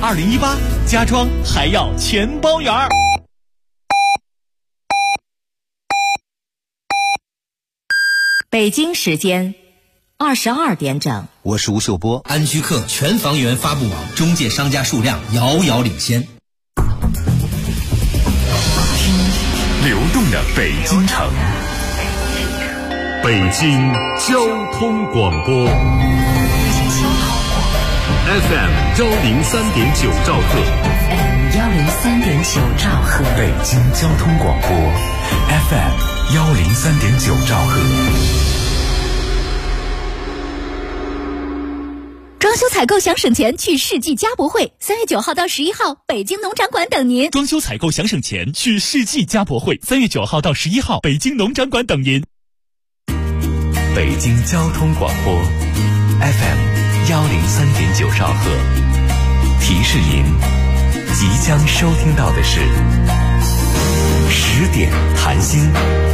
2018，家装还要全包圆儿。 北京时间22点整， 我是吴秀波。 安居客全房源发布网中介商家数量遥遥领先。 流动的北京城，北京交通广播 FM 103.9兆赫 103.9兆赫， 北京交通广播 FM 103.9兆赫。 装修采购想省钱，去世纪家博会，3月9号到11号，北京农展馆等您。 装修采购想省钱，去世纪家博会，3月9号到11号，北京农展馆等您。 北京交通广播 FM 103.9兆赫，提示您即将收听到的是10点谈心。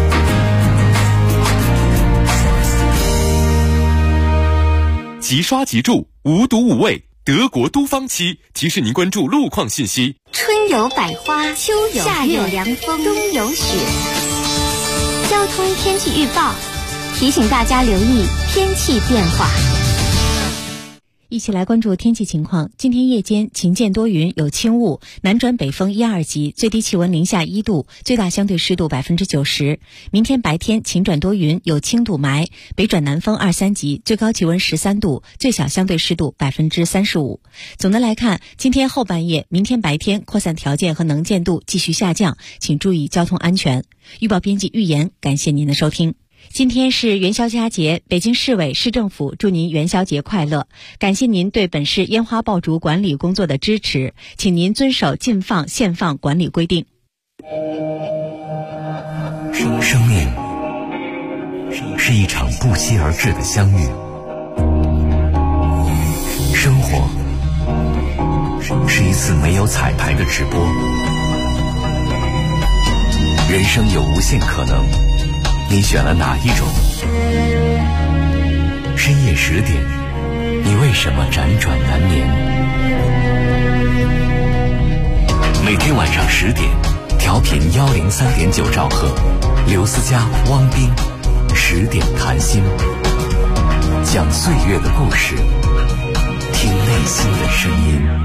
即刷即住，无毒无味，德国都芳漆提示您关注路况信息。 春有百花，秋有夏有凉风，冬有雪。交通天气预报提醒大家留意天气变化。 一起来关注天气情况。今天夜间晴间多云，有轻雾，南转北风1、2级，最低气温零下1度，最大相对湿度90%。明天白天晴转多云，有轻度霾，北转南风2、3级，最高气温13度，最小相对湿度35%。总的来看，今天后半夜、明天白天扩散条件和能见度继续下降，请注意交通安全。预报编辑预言，感谢您的收听。今天是元宵佳节，北京市委市政府祝您元宵节快乐，感谢您对本市烟花爆竹管理工作的支持，请您遵守禁放限放管理规定。 生命是一场不期而至的相遇，生活是一次没有彩排的直播，人生有无限可能，你选了哪一种？深夜10点，你为什么辗转难眠？每天晚上10点，调频103.9兆赫，刘思佳、汪斌10点谈心，讲岁月的故事，听内心的声音。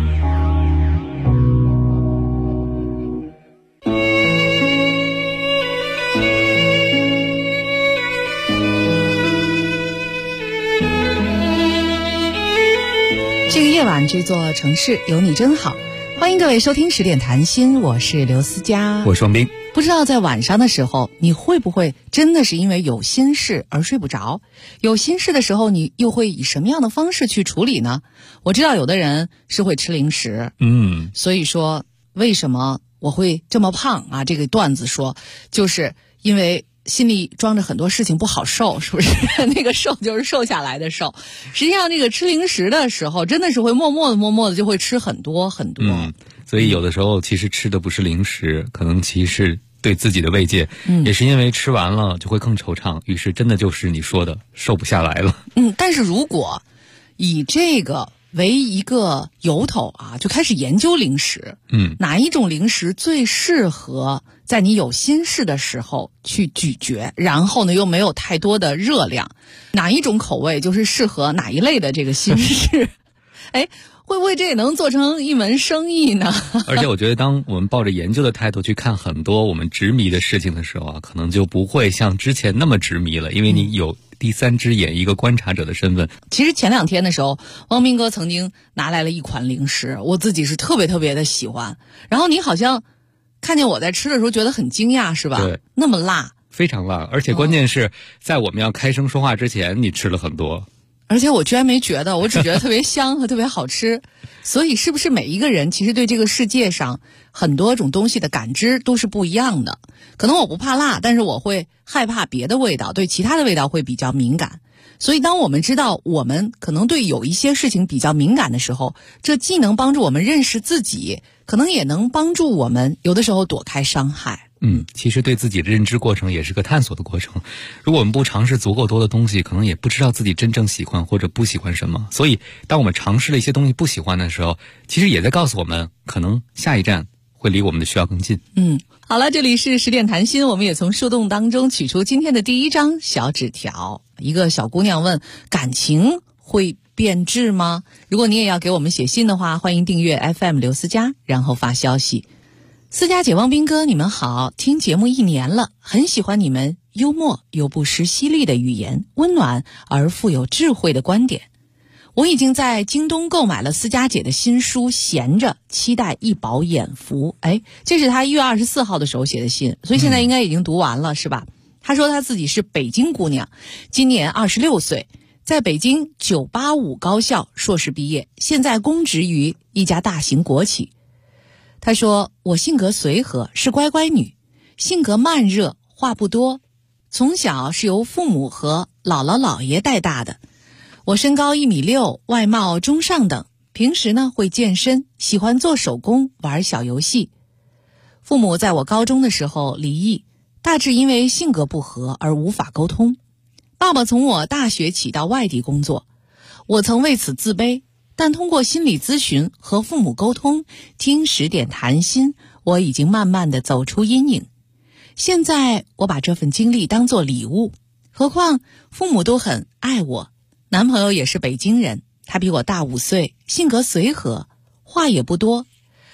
这个夜晚，这座城市有你真好。欢迎各位收听10点谈心，我是刘思佳， 我是双冰。 不知道在晚上的时候，你会不会真的是因为有心事而睡不着？有心事的时候，你又会以什么样的方式去处理呢？我知道有的人是会吃零食，所以说为什么我会这么胖啊？这个段子说，就是因为心里装着很多事情不好受，是不是？那个瘦就是瘦下来的瘦。实际上，这个吃零食的时候，真的是会默默的就会吃很多很多。 所以有的时候其实吃的不是零食，可能其实是对自己的慰藉，也是因为吃完了就会更惆怅，于是真的就是你说的瘦不下来了。 但是如果以这个为一个由头啊，就开始研究零食，哪一种零食最适合在你有心事的时候去咀嚼，然后呢又没有太多的热量，哪一种口味就是适合哪一类的这个心事？哎，会不会这也能做成一门生意呢？ 而且我觉得当我们抱着研究的态度去看很多我们执迷的事情的时候啊，可能就不会像之前那么执迷了，因为你有第三只眼，一个观察者的身份。 其实前2天的时候，汪斌哥曾经拿来了一款零食，我自己是特别的喜欢。然后你好像看见我在吃的时候觉得很惊讶，是吧？ 对， 那么辣， 非常辣，而且关键是在我们要开声说话之前，你吃了很多。 而且我居然没觉得，我只觉得特别香和特别好吃。所以是不是每一个人其实对这个世界上很多种东西的感知都是不一样的？可能我不怕辣，但是我会害怕别的味道，对其他的味道会比较敏感。所以当我们知道我们可能对有一些事情比较敏感的时候，这既能帮助我们认识自己，可能也能帮助我们有的时候躲开伤害。 其实对自己的认知过程也是个探索的过程。如果我们不尝试足够多的东西，可能也不知道自己真正喜欢或者不喜欢什么。所以当我们尝试了一些东西不喜欢的时候，其实也在告诉我们，可能下一站会离我们的需要更近。 好了，这里是10点谈心，我们也从树洞当中取出今天的第一张小纸条。一个小姑娘问，感情会变质吗？如果你也要给我们写信的话，欢迎订阅 FM 刘思佳，然后发消息。思佳姐、汪斌哥，你们好，听节目1年了，很喜欢你们幽默又不失犀利的语言，温暖而富有智慧的观点。我已经在京东购买了思佳姐的新书《闲着》，期待一饱眼福。这是她1月24号的时候写的信，所以现在应该已经读完了，是吧？她说她自己是北京姑娘，今年26岁，在北京985高校硕士毕业，现在公职于一家大型国企。她说，我性格随和，是乖乖女，性格慢热，话不多，从小是由父母和姥姥姥爷带大的。我身高1.6米，外貌中上等，平时呢会健身，喜欢做手工，玩小游戏。父母在我高中的时候离异，大致因为性格不合而无法沟通。爸爸从我大学起到外地工作，我曾为此自卑，但通过心理咨询和父母沟通，听10点谈心，我已经慢慢地走出阴影。现在我把这份经历当作礼物，何况父母都很爱我。男朋友也是北京人，他比我大5岁，性格随和，话也不多，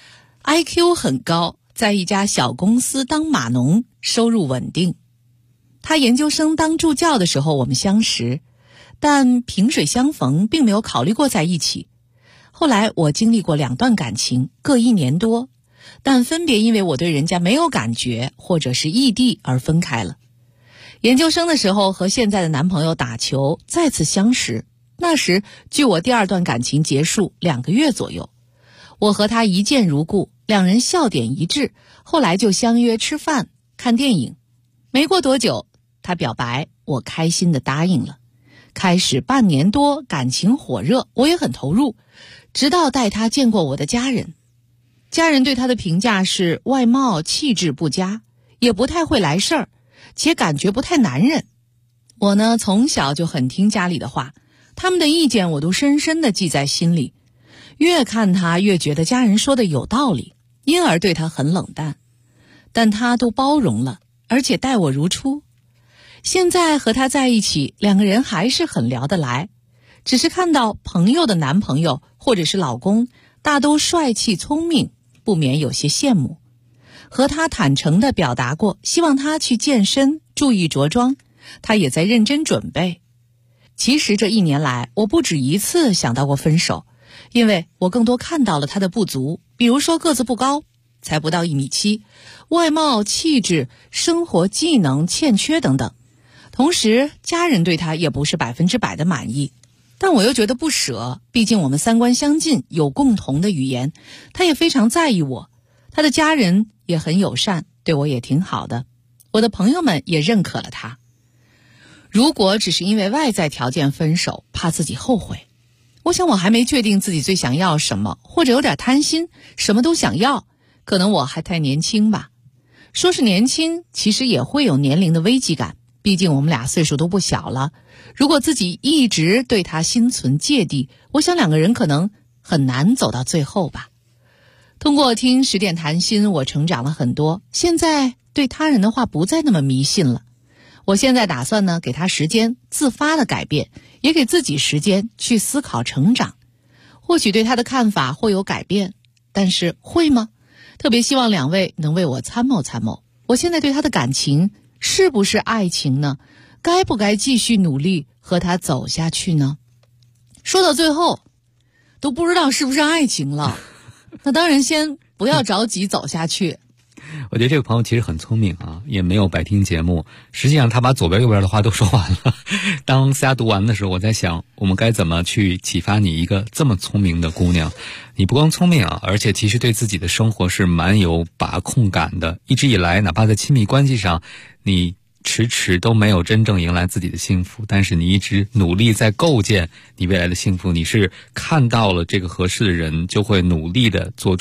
IQ 很高，在一家小公司当码农，收入稳定。他研究生当助教的时候我们相识，但萍水相逢，并没有考虑过在一起。后来我经历过2段感情，各1年多，但分别因为我对人家没有感觉，或者是异地而分开了。研究生的时候和现在的男朋友打球，再次相识，那时距我第2段感情结束2个月左右。我和他一见如故，2人笑点一致，后来就相约吃饭看电影。没过多久，他表白，我开心地答应了。开始半年多，感情火热，我也很投入，直到带他见过我的家人。家人对他的评价是外貌气质不佳，也不太会来事儿，且感觉不太男人。我呢，从小就很听家里的话，他们的意见我都深深地记在心里。越看他越觉得家人说的有道理，因而对他很冷淡。但他都包容了，而且待我如初。现在和他在一起，2个人还是很聊得来，只是看到朋友的男朋友或者是老公大都帅气聪明，不免有些羡慕。和他坦诚地表达过，希望他去健身，注意着装，他也在认真准备。其实这1年来，我不止1次想到过分手，因为我更多看到了他的不足，比如说个子不高，才不到1.7米，外貌气质生活技能欠缺等等。同时家人对他也不是100%的满意，但我又觉得不舍，毕竟我们3观相近，有共同的语言，他也非常在意我，他的家人也很友善，对我也挺好的，我的朋友们也认可了他。如果只是因为外在条件分手，怕自己后悔。我想我还没确定自己最想要什么，或者有点贪心，什么都想要，可能我还太年轻吧。说是年轻，其实也会有年龄的危机感，毕竟我们俩岁数都不小了。如果自己一直对他心存芥蒂，我想2个人可能很难走到最后吧。通过听10点谈心，我成长了很多，现在对他人的话不再那么迷信了。我现在打算呢，给他时间自发的改变，也给自己时间去思考成长。或许对他的看法会有改变，但是会吗？特别希望2位能为我参谋参谋。我现在对他的感情是不是爱情呢？该不该继续努力和他走下去呢？说到最后都不知道是不是爱情了，那当然先不要着急走下去。 我觉得这个朋友其实很聪明啊，也没有白听节目。实际上他把左边右边的话都说完了。当思佳读完的时候，我在想我们该怎么去启发你一个这么聪明的姑娘。你不光聪明啊，而且其实对自己的生活是蛮有把控感的。一直以来哪怕在亲密关系上你迟迟都没有真正迎来自己的幸福，但是你一直努力在构建你未来的幸福。你是看到了这个合适的人，就会努力的做出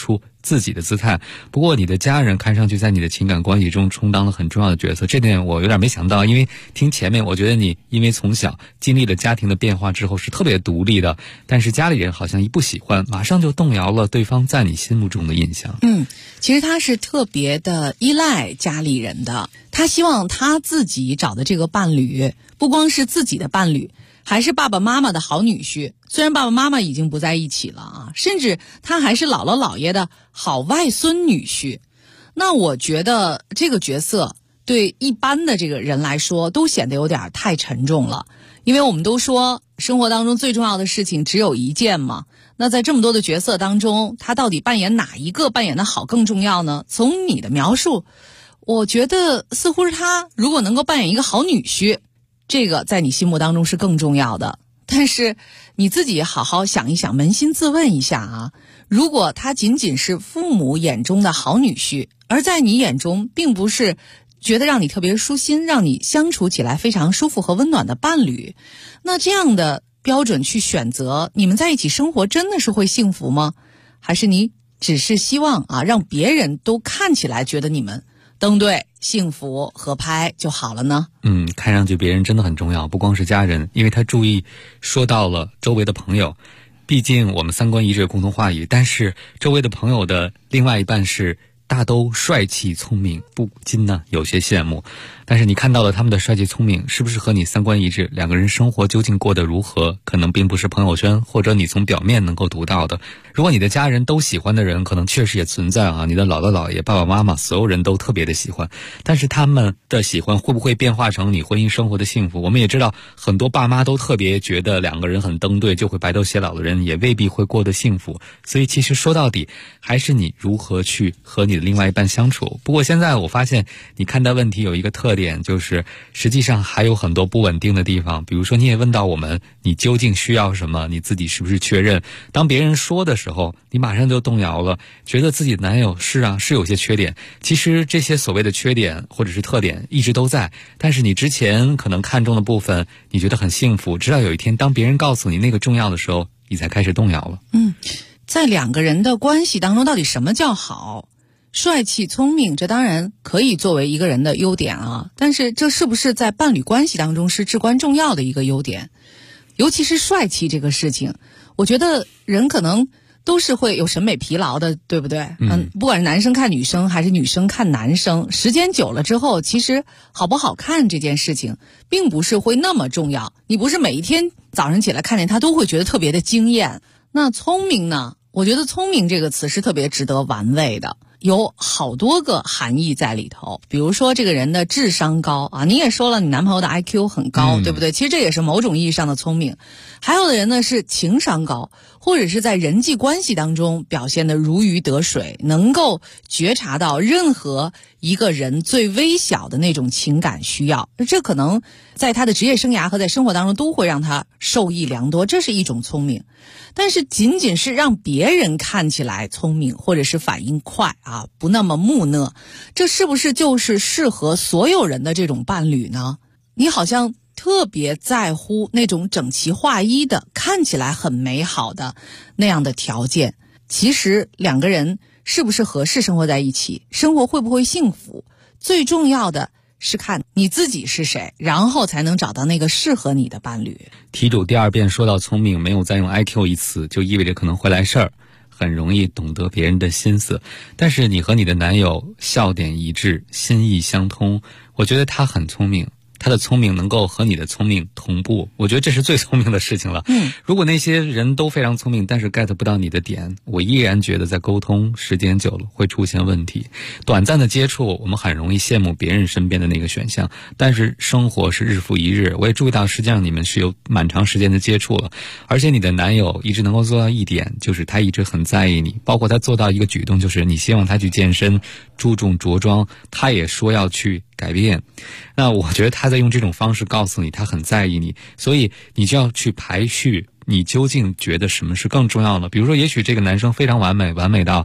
自己的姿态。不过你的家人看上去在你的情感关系中充当了很重要的角色，这点我有点没想到。因为听前面我觉得你因为从小经历了家庭的变化之后是特别独立的，但是家里人好像一不喜欢马上就动摇了对方在你心目中的印象。 其实他是特别的依赖家里人的，他希望他自己找的这个伴侣不光是自己的伴侣，还是爸爸妈妈的好女婿。虽然爸爸妈妈已经不在一起了啊，甚至他还是姥姥姥爷的好外孙女婿。那我觉得这个角色对一般的这个人来说都显得有点太沉重了，因为我们都说生活当中最重要的事情只有一件嘛。那在这么多的角色当中，他到底扮演哪一个扮演的好更重要呢？从你的描述，我觉得似乎是他如果能够扮演一个好女婿，这个在你心目当中是更重要的。但是你自己好好想一想，扪心自问一下啊，如果他仅仅是父母眼中的好女婿，而在你眼中并不是觉得让你特别舒心，让你相处起来非常舒服和温暖的伴侣，那这样的标准去选择，你们在一起生活真的是会幸福吗？还是你只是希望让别人都看起来觉得你们登对幸福合拍就好了呢？ 看上去别人真的很重要，不光是家人，因为他注意说到了周围的朋友。毕竟我们三观一致，共同话语，但是周围的朋友的另外一半是大都帅气聪明，不禁呢有些羡慕。但是你看到了他们的帅气聪明，是不是和你三观一致？两个人生活究竟过得如何，可能并不是朋友圈或者你从表面能够读到的。如果你的家人都喜欢的人，可能确实也存在啊，你的姥姥姥爷、爸爸妈妈，所有人都特别的喜欢。但是他们的喜欢会不会变化成你婚姻生活的幸福？我们也知道，很多爸妈都特别觉得两个人很登对，就会白头偕老的人也未必会过得幸福。所以其实说到底，还是你如何去和你的另外一半相处。不过现在我发现你看待问题有一个特点，就是实际上还有很多不稳定的地方。比如说你也问到我们，你究竟需要什么，你自己是不是确认？当别人说的时候，你马上就动摇了，觉得自己的男友是有些缺点。其实这些所谓的缺点或者是特点一直都在，但是你之前可能看重的部分你觉得很幸福，直到有一天当别人告诉你那个重要的时候，你才开始动摇了。 在两个人的关系当中，到底什么叫好？帅气聪明，这当然可以作为一个人的优点啊，但是这是不是在伴侣关系当中是至关重要的一个优点？尤其是帅气这个事情，我觉得人可能都是会有审美疲劳的，对不对？不管是男生看女生还是女生看男生，时间久了之后，其实好不好看这件事情并不是会那么重要，你不是每一天早上起来看见他都会觉得特别的惊艳。那聪明呢，我觉得聪明这个词是特别值得玩味的，有好多个含义在里头。比如说这个人的智商高啊，你也说了你男朋友的 IQ 很高，对不对？其实这也是某种意义上的聪明。还有的人呢是情商高，或者是在人际关系当中表现得如鱼得水，能够觉察到任何一个人最微小的那种情感需要，这可能在他的职业生涯和在生活当中都会让他受益良多，这是一种聪明。但是仅仅是让别人看起来聪明，或者是反应快啊，不那么木讷，这是不是就是适合所有人的这种伴侣呢？你好像特别在乎那种整齐划一的，看起来很美好的那样的条件。其实两个人是不是合适生活在一起，生活会不会幸福，最重要的是看你自己是谁，然后才能找到那个适合你的伴侣。 题主第二遍说到聪明，没有再用 IQ 一词，就意味着可能会来事儿，很容易懂得别人的心思。但是你和你的男友笑点一致，心意相通，我觉得他很聪明，他的聪明能够和你的聪明同步，我觉得这是最聪明的事情了。如果那些人都非常聪明，但是 get 不到你的点，我依然觉得在沟通时间久了会出现问题。短暂的接触，我们很容易羡慕别人身边的那个选项，但是生活是日复一日。我也注意到实际上你们是有蛮长时间的接触了，而且你的男友一直能够做到一点，就是他一直很在意你，包括他做到一个举动，就是你希望他去健身，注重着装，他也说要去改变。那我觉得他在用这种方式告诉你他很在意你，所以你就要去排序你究竟觉得什么是更重要的。比如说也许这个男生非常完美，完美到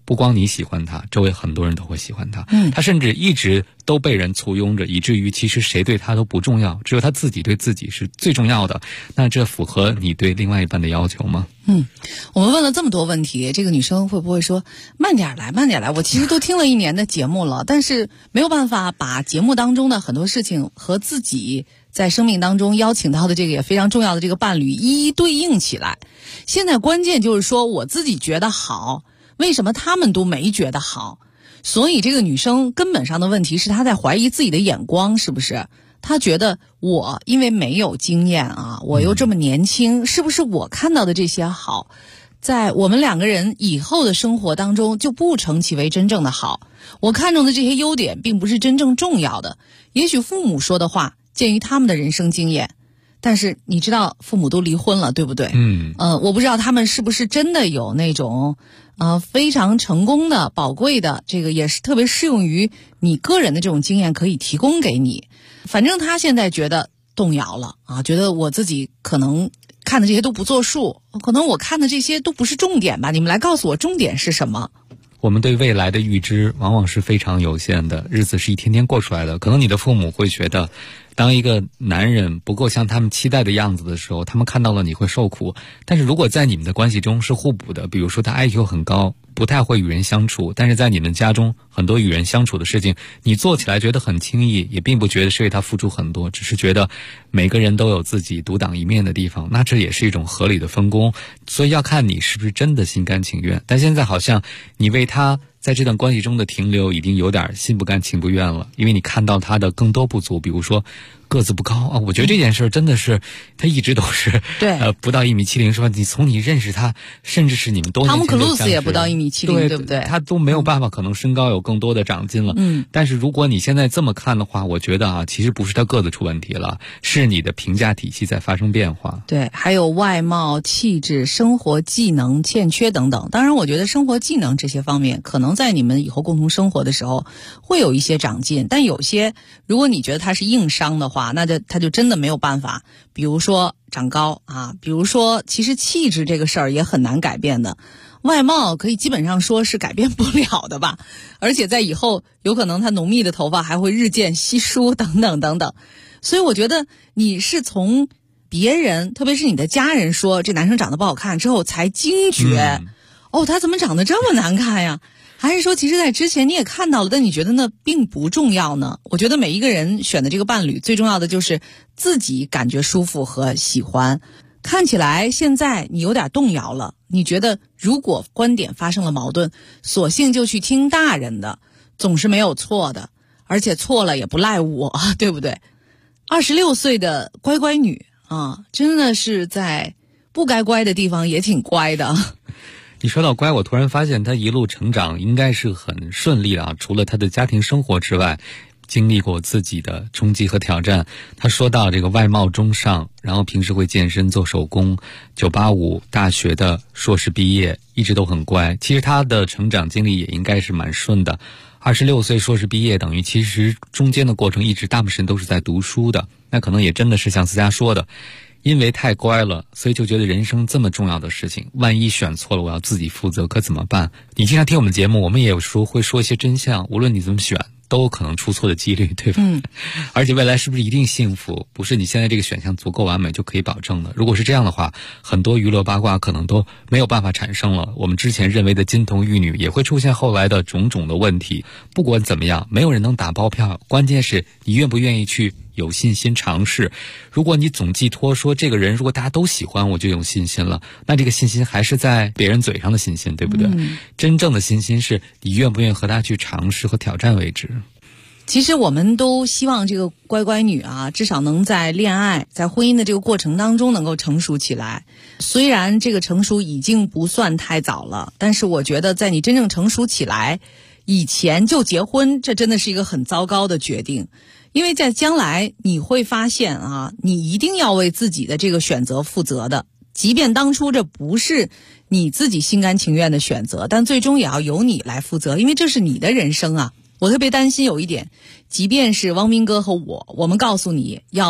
不光你喜欢他，周围很多人都会喜欢他。他甚至一直都被人簇拥着，以至于其实谁对他都不重要，只有他自己对自己是最重要的。那这符合你对另外一半的要求吗？ 我们问了这么多问题，这个女生会不会说慢点来，慢点来？我其实都听了1年的节目了，但是没有办法把节目当中的很多事情和自己在生命当中邀请到的这个也非常重要的这个伴侣一一对应起来。现在关键就是说我自己觉得好，为什么他们都没觉得好？所以这个女生根本上的问题是她在怀疑自己的眼光，是不是？她觉得我因为没有经验啊，我又这么年轻，是不是我看到的这些好，在我们2个人以后的生活当中就不成其为真正的好？我看中的这些优点并不是真正重要的。也许父母说的话鉴于他们的人生经验，但是你知道父母都离婚了，对不对？我不知道他们是不是真的有那种非常成功的宝贵的，这个也是特别适用于你个人的这种经验可以提供给你。反正他现在觉得动摇了啊，觉得我自己可能看的这些都不作数，可能我看的这些都不是重点吧，你们来告诉我重点是什么。 我们对未来的预知往往是非常有限的，日子是一天天过出来的。可能你的父母会觉得，当一个男人不够像他们期待的样子的时候，他们看到了你会受苦。但是如果在你们的关系中是互补的，比如说他 IQ 很高，不太会与人相处，但是在你们家中很多与人相处的事情你做起来觉得很轻易，也并不觉得是为他付出很多，只是觉得每个人都有自己独当一面的地方，那这也是一种合理的分工。所以要看你是不是真的心甘情愿。但现在好像你为他在这段关系中的停留已经有点心不甘情不愿了，因为你看到他的更多不足，比如说个子不高啊，我觉得这件事真的是他一直都是不到1.70米，是吧？你从你认识他，甚至是你们多年前就相识，汤姆克鲁斯也不到1.70米，对不对？ 他都没有办法，可能身高有更多的长进了。但是如果你现在这么看的话，我觉得其实不是他个子出问题了，是你的评价体系在发生变化。 对，还有外貌、气质、生活技能欠缺等等。当然，我觉得生活技能这些方面，可能在你们以后共同生活的时候会有一些长进，但有些如果你觉得他是硬伤的话，那他就真的没有办法。比如说长高啊，比如说其实气质这个事儿也很难改变的，外貌可以基本上说是改变不了的吧，而且在以后有可能他浓密的头发还会日渐稀疏等等等等。所以我觉得你是从别人，特别是你的家人说这男生长得不好看之后才惊觉，他怎么长得这么难看呀？还是说其实在之前你也看到了，但你觉得那并不重要呢？我觉得每一个人选的这个伴侣最重要的就是自己感觉舒服和喜欢。看起来现在你有点动摇了，你觉得如果观点发生了矛盾，索性就去听大人的，总是没有错的，而且错了也不赖我，对不对？26岁的乖乖女啊，真的是在不该乖的地方也挺乖的。 你说到乖，我突然发现他一路成长应该是很顺利的啊，除了他的家庭生活之外，经历过自己的冲击和挑战。他说到这个外貌中上，然后平时会健身做手工，985大学的硕士毕业，一直都很乖。其实他的成长经历也应该是蛮顺的。26岁硕士毕业，等于其实中间的过程一直大部分时间都是在读书的。那可能也真的是像思佳说的，因为太乖了，所以就觉得人生这么重要的事情，万一选错了，我要自己负责，可怎么办？你经常听我们节目，我们也有时候会说一些真相，无论你怎么选，都有可能出错的几率，对吧？而且未来是不是一定幸福，不是你现在这个选项足够完美就可以保证的。如果是这样的话，很多娱乐八卦可能都没有办法产生了。我们之前认为的金童玉女也会出现后来的种种的问题。不管怎么样，没有人能打包票，关键是你愿不愿意去有信心尝试。如果你总寄托说这个人如果大家都喜欢我就有信心了，那这个信心还是在别人嘴上的信心，对不对？真正的信心是你愿不愿意和他去尝试和挑战为止。 其实我们都希望这个乖乖女啊，至少能在恋爱在婚姻的这个过程当中能够成熟起来。虽然这个成熟已经不算太早了，但是我觉得在你真正成熟起来以前就结婚，这真的是一个很糟糕的决定。因为在将来你会发现啊，你一定要为自己的这个选择负责的，即便当初这不是你自己心甘情愿的选择，但最终也要由你来负责，因为这是你的人生啊。我特别担心有一点，即便是汪斌哥和我们告诉你要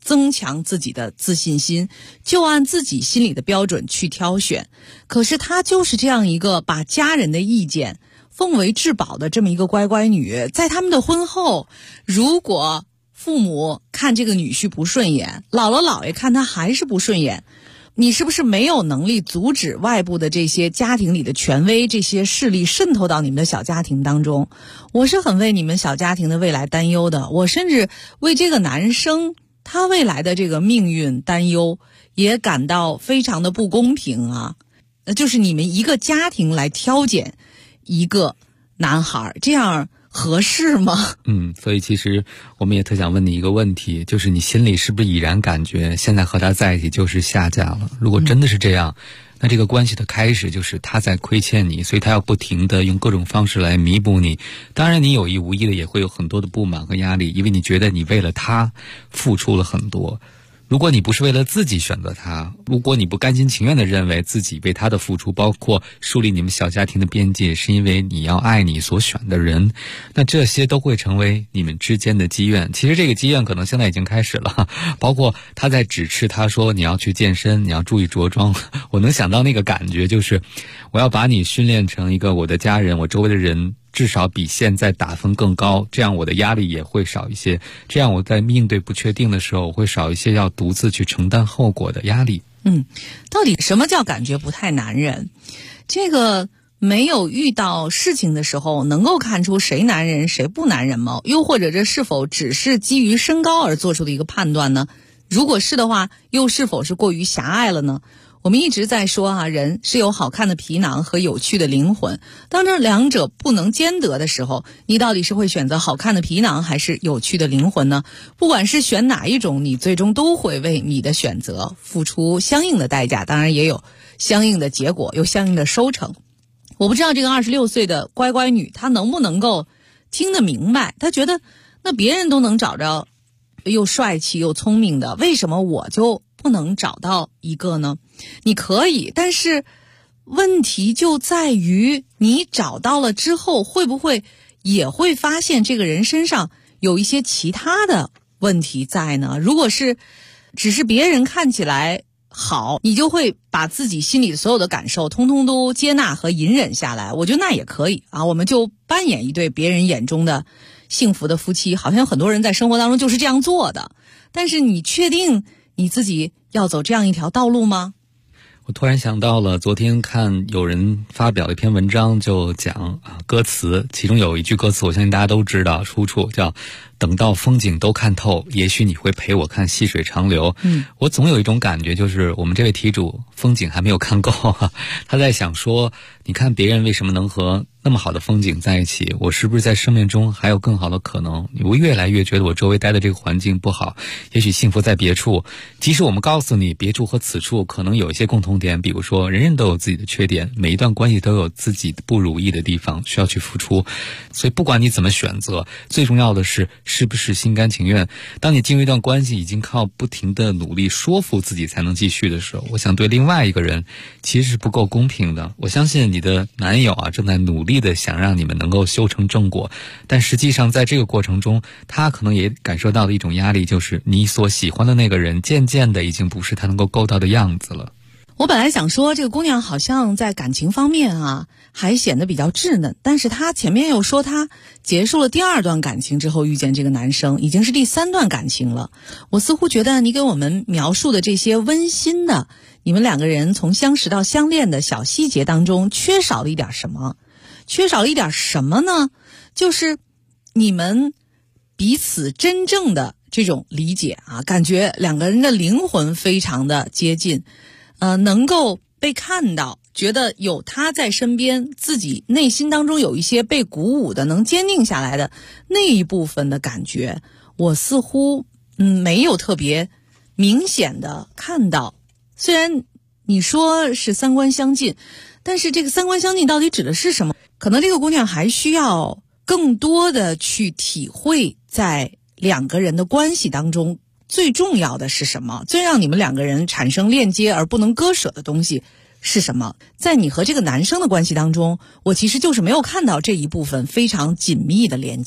增强自己的自信心，就按自己心里的标准去挑选。可是她就是这样一个把家人的意见奉为至宝的这么一个乖乖女，在他们的婚后，如果父母看这个女婿不顺眼，姥姥姥爷看他还是不顺眼，你是不是没有能力阻止外部的这些家庭里的权威，这些势力渗透到你们的小家庭当中？我是很为你们小家庭的未来担忧的，我甚至为这个男生他未来的这个命运担忧，也感到非常的不公平啊！就是你们一个家庭来挑拣一个男孩，这样合适吗？ 所以其实我们也特想问你一个问题，就是你心里是不是已然感觉现在和他在一起就是下嫁了？如果真的是这样，那这个关系的开始就是他在亏欠你，所以他要不停的用各种方式来弥补你。当然你有意无意的也会有很多的不满和压力，因为你觉得你为了他付出了很多。如果你不是为了自己选择他，如果你不甘心情愿地认为自己为他的付出，包括树立你们小家庭的边界，是因为你要爱你所选的人，那这些都会成为你们之间的积怨。其实这个积怨可能现在已经开始了，包括他在指斥他说你要去健身，你要注意着装。我能想到那个感觉，就是我要把你训练成一个我的家人，我周围的人至少比现在打分更高，这样我的压力也会少一些，这样我在应对不确定的时候，我会少一些要独自去承担后果的压力。 到底什么叫感觉不太男人？这个没有遇到事情的时候能够看出谁男人谁不男人吗？又或者这是否只是基于身高而做出的一个判断呢？如果是的话，又是否是过于狭隘了呢？我们一直在说人是有好看的皮囊和有趣的灵魂，当这两者不能兼得的时候，你到底是会选择好看的皮囊还是有趣的灵魂呢？不管是选哪一种，你最终都会为你的选择付出相应的代价，当然也有相应的结果，有相应的收成。我不知道这个26岁的乖乖女她能不能够听得明白，她觉得那别人都能找着又帅气又聪明的，为什么我就不能找到一个呢？你可以，但是问题就在于你找到了之后，会不会也会发现这个人身上有一些其他的问题在呢？如果是只是别人看起来好，你就会把自己心里的所有的感受通通都接纳和隐忍下来，我觉得那也可以我们就扮演一对别人眼中的幸福的夫妻，好像很多人在生活当中就是这样做的，但是你确定你自己要走这样一条道路吗？ 我突然想到了，昨天看有人发表了一篇文章，就讲歌词，其中有一句歌词我相信大家都知道出处，叫等到风景都看透，也许你会陪我看细水长流。我总有一种感觉，就是我们这位题主风景还没有看够他在想说，你看别人为什么能和那么好的风景在一起，我是不是在生命中还有更好的可能？我越来越觉得我周围待的这个环境不好，也许幸福在别处。即使我们告诉你别处和此处可能有一些共同点，比如说人人都有自己的缺点，每一段关系都有自己不如意的地方需要去付出，所以不管你怎么选择，最重要的是不是心甘情愿。当你进入一段关系已经靠不停的努力说服自己才能继续的时候，我想对另外一个人其实是不够公平的。我相信你的男友正在努力的想让你们能够修成正果，但实际上在这个过程中，他可能也感受到的一种压力，就是你所喜欢的那个人渐渐的已经不是他能够够到的样子了。 我本来想说这个姑娘好像在感情方面还显得比较稚嫩，但是她前面又说她结束了第2段感情之后遇见这个男生，已经是第3段感情了。我似乎觉得你给我们描述的这些温馨的你们两个人从相识到相恋的小细节当中缺少了一点什么？缺少了一点什么呢？就是你们彼此真正的这种理解感觉两个人的灵魂非常的接近，能够被看到，觉得有他在身边，自己内心当中有一些被鼓舞的能坚定下来的那一部分的感觉，我似乎没有特别明显的看到。虽然你说是3观相近，但是这个3观相近到底指的是什么？可能这个姑娘还需要更多的去体会，在两个人的关系当中最重要的是什么，最让你们两个人产生链接而不能割舍的东西是什么。在你和这个男生的关系当中，我其实就是没有看到这一部分非常紧密的连接。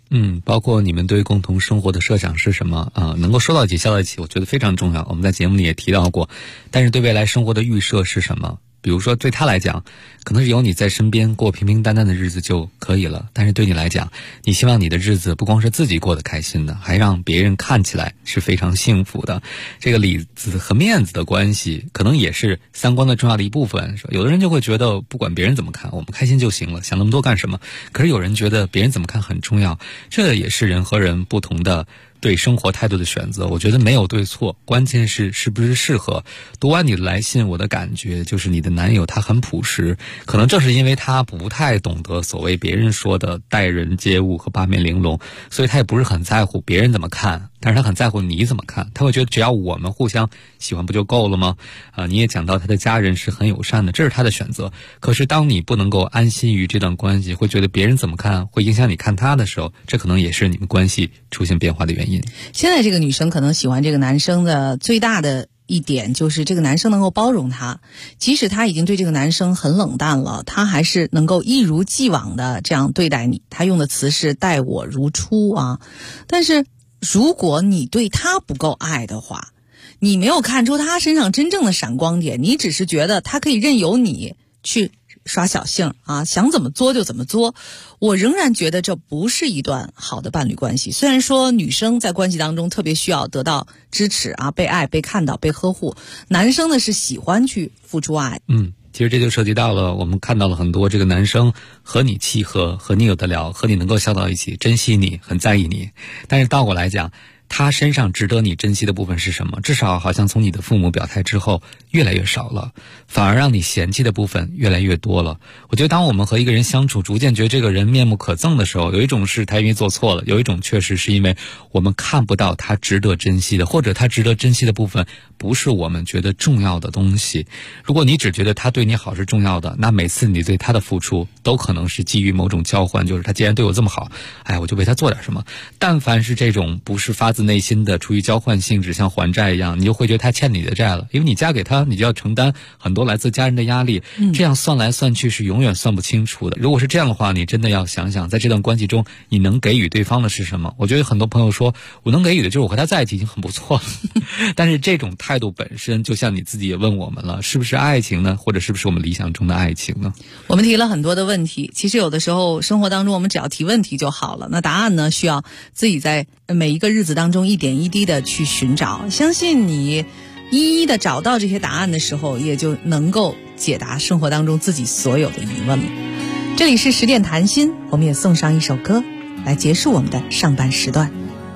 包括你们对共同生活的设想是什么啊？能够说到一起笑到一起，我觉得非常重要。我们在节目里也提到过，但是对未来生活的预设是什么？比如说对他来讲，可能是有你在身边过平平淡淡的日子就可以了，但是对你来讲，你希望你的日子不光是自己过得开心的，还让别人看起来是非常幸福的。这个里子和面子的关系可能也是三观的重要的一部分。有的人就会觉得不管别人怎么看，我们开心就行了，想那么多干什么？可是有人觉得别人怎么看很重要，这也是人和人不同的对生活态度的选择。我觉得没有对错，关键是是不是适合。读完你的来信，我的感觉就是你的男友他很朴实，可能正是因为他不太懂得所谓别人说的待人接物和八面玲珑，所以他也不是很在乎别人怎么看，但是他很在乎你怎么看。他会觉得只要我们互相喜欢不就够了吗？你也讲到他的家人是很友善的，这是他的选择。可是当你不能够安心于这段关系，会觉得别人怎么看会影响你看他的时候，这可能也是你们关系出现变化的原因。 现在这个女生可能喜欢这个男生的最大的一点就是这个男生能够包容她，即使她已经对这个男生很冷淡了，他还是能够一如既往的这样对待你。他用的词是待我如初啊。但是如果你对他不够爱的话，你没有看出他身上真正的闪光点，你只是觉得他可以任由你去耍小性啊，想怎么作就怎么作，我仍然觉得这不是一段好的伴侣关系。虽然说女生在关系当中特别需要得到支持啊，被爱、被看到、被呵护，男生呢是喜欢去付出爱。 其实这就涉及到了我们看到了很多这个男生和你契合，和你有得聊，和你能够笑到一起，珍惜你，很在意你。但是倒过来讲，他身上值得你珍惜的部分是什么？至少好像从你的父母表态之后越来越少了，反而让你嫌弃的部分越来越多了。我觉得当我们和一个人相处，逐渐觉得这个人面目可憎的时候，有一种是他因为做错了，有一种确实是因为我们看不到他值得珍惜的，或者他值得珍惜的部分不是我们觉得重要的东西。如果你只觉得他对你好是重要的，那每次你对他的付出都可能是基于某种交换，就是他既然对我这么好，我就为他做点什么。但凡是这种不是发自内心的出于交换性质，像还债一样，你就会觉得他欠你的债了，因为你嫁给他，你就要承担很多来自家人的压力，这样算来算去是永远算不清楚的。如果是这样的话，你真的要想想在这段关系中你能给予对方的是什么。我觉得很多朋友说我能给予的就是我和他在一起已经很不错了但是这种态度本身，就像你自己也问我们了，是不是爱情呢？或者是不是我们理想中的爱情呢？ 我们提了很多的问题，其实有的时候生活当中我们只要提问题就好了，那答案呢需要自己在每一个日子当中一点一滴的去寻找。相信你一一的找到这些答案的时候，也就能够解答生活当中自己所有的疑问了。这里是10点谈心，我们也送上一首歌来结束我们的上半时段。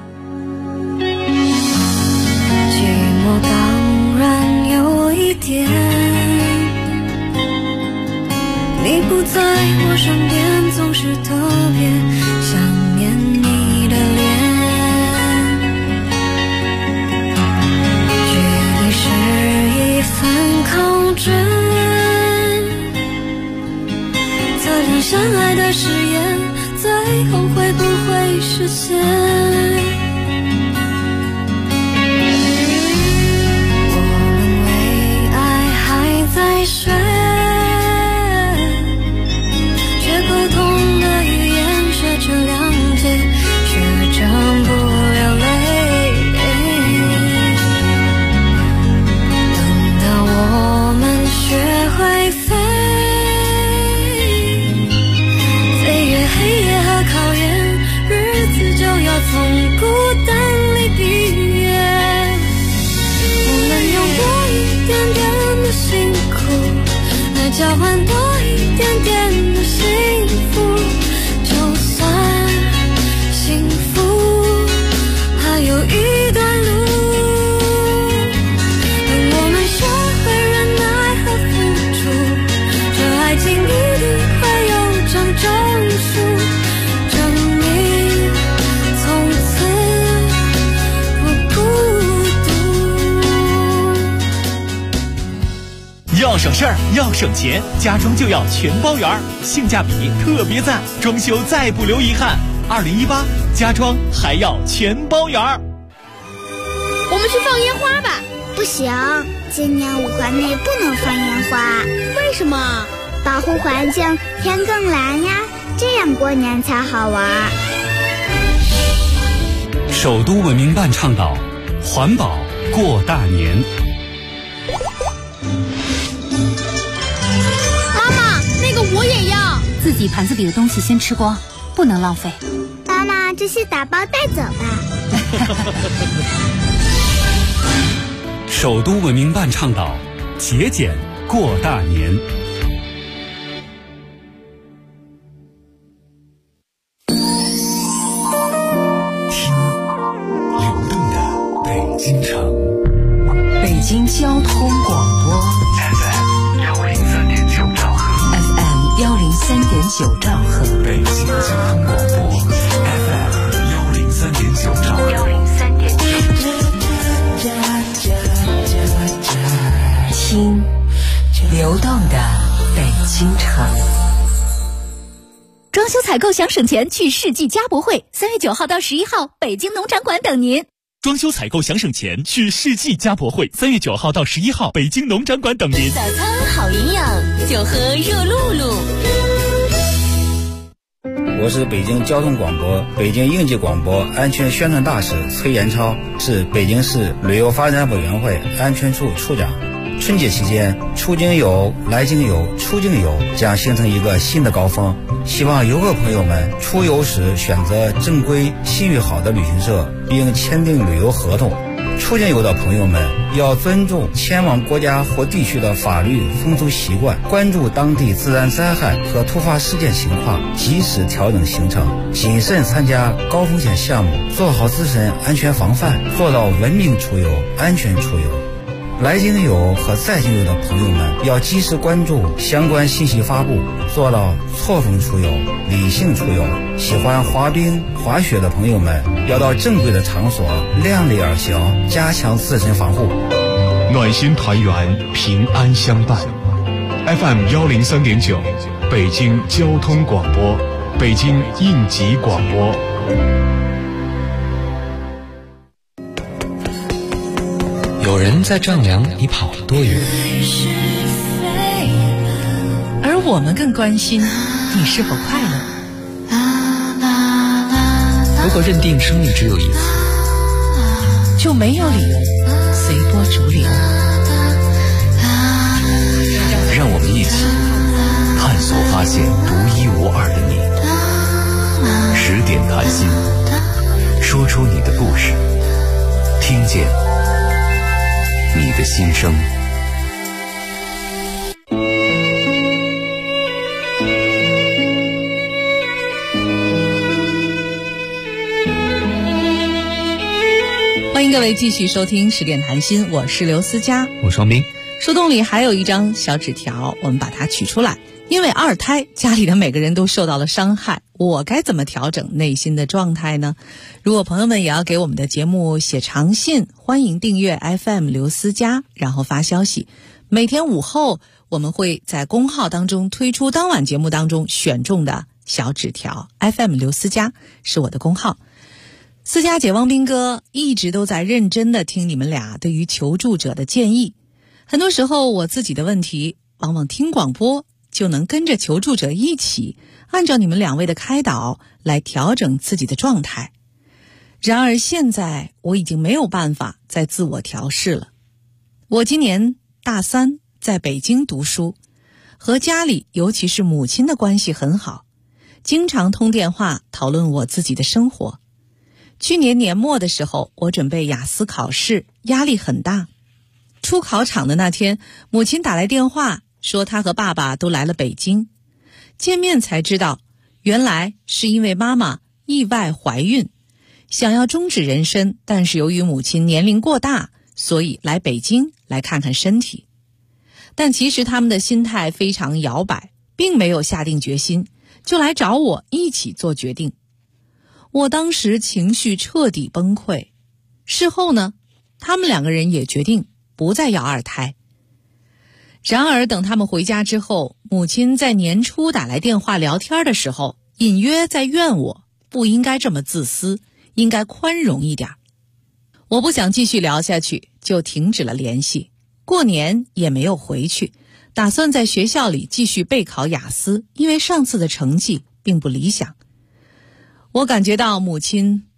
寂寞当然有一点，你不在我身边，总是特别想念你的脸，距离是一份考卷，测量相爱的誓言，最后会不会实现？在学，学沟通的语言，学着谅解，学着不流泪。等到我们学会飞，飞越黑夜和考验，日子就要从孤单里毕业。我们用多一点点的辛苦来交换多一点点的幸福，就算幸福还有一段路。等我们学会忍耐和付出，这爱情一定会有张证书，证明从此不孤独。 要省事儿，要省钱，家装就要全包圆，性价比特别赞，装修再不留遗憾。2018家装还要全包圆。 我们去放烟花吧。不行，今年5环内不能放烟花。为什么？保护环境，天更蓝呀，这样过年才好玩。 首都文明办倡导环保过大年。 妈妈，那个我也要。自己盘子里的东西先吃光，不能浪费。 妈妈，这些打包带走吧。 首都文明办倡导节俭过大年。 京城，北京交通广播 FM 103.9兆赫 ，FM 103.9兆赫，北京交通广播 FM 103.9兆赫，103.9。听流动的北京城。 装修采购想省钱，去世纪家博会，3月9号到11号，北京农展馆等您。 装修采购想省钱，去世纪家博会，3月9号到11号，北京农展馆等您。 早餐好营养，就喝热露露。 我是北京交通广播、北京应急广播安全宣传大使崔延超，是北京市旅游发展委员会安全处处长。春节期间，出境游、来境游、出境游将形成一个新的高峰。希望游客朋友们出游时选择正规、信誉好的旅行社，并签订旅游合同。出境游的朋友们要尊重前往国家或地区的法律风俗习惯，关注当地自然灾害和突发事件情况，及时调整行程，谨慎参加高风险项目，做好自身安全防范，做到文明出游、安全出游。来境游和在境游的朋友们要及时关注相关信息发布，做到错峰出游、理性出游。喜欢滑冰、滑雪的朋友们要到正规的场所，量力而行，加强自身防护。 暖心团圆，平安相伴。FM 103.9，北京交通广播，北京应急广播。 有人在丈量你跑了多远， 而我们更关心你是否快乐。 如果认定生命只有一次， 就没有理由随波逐流。 让我们一起探索发现独一无二的你。10点谈心，说出你的故事，听见你的心声。 欢迎各位继续收听10点谈心，我是刘思佳， 我是王斌。 树洞里还有一张小纸条，我们把它取出来。因为二胎，家里的每个人都受到了伤害，我该怎么调整内心的状态呢？如果朋友们也要给我们的节目写长信，欢迎订阅 FM 刘思佳，然后发消息。每天午后，我们会在公号当中推出当晚节目当中选中的小纸条。FM 刘思佳是我的公号。思佳姐、汪斌哥一直都在认真的听你们俩对于求助者的建议。很多时候我自己的问题，往往听广播就能跟着求助者一起按照你们两位的开导来调整自己的状态。然而现在我已经没有办法再自我调试了。我今年大3，在北京读书，和家里尤其是母亲的关系很好，经常通电话讨论我自己的生活。去年年末的时候，我准备雅思考试，压力很大。出考场的那天，母亲打来电话说她和爸爸都来了北京，见面才知道，原来是因为妈妈意外怀孕，想要终止妊娠，但是由于母亲年龄过大，所以来北京来看看身体。但其实他们的心态非常摇摆，并没有下定决心，就来找我一起做决定。我当时情绪彻底崩溃。事后呢，他们两个人也决定不再要二胎。然而等他们回家之后，母亲在年初打来电话聊天的时候，隐约在怨我不应该这么自私，应该宽容一点。我不想继续聊下去，就停止了联系。过年也没有回去，打算在学校里继续备考雅思，因为上次的成绩并不理想。我感觉到母亲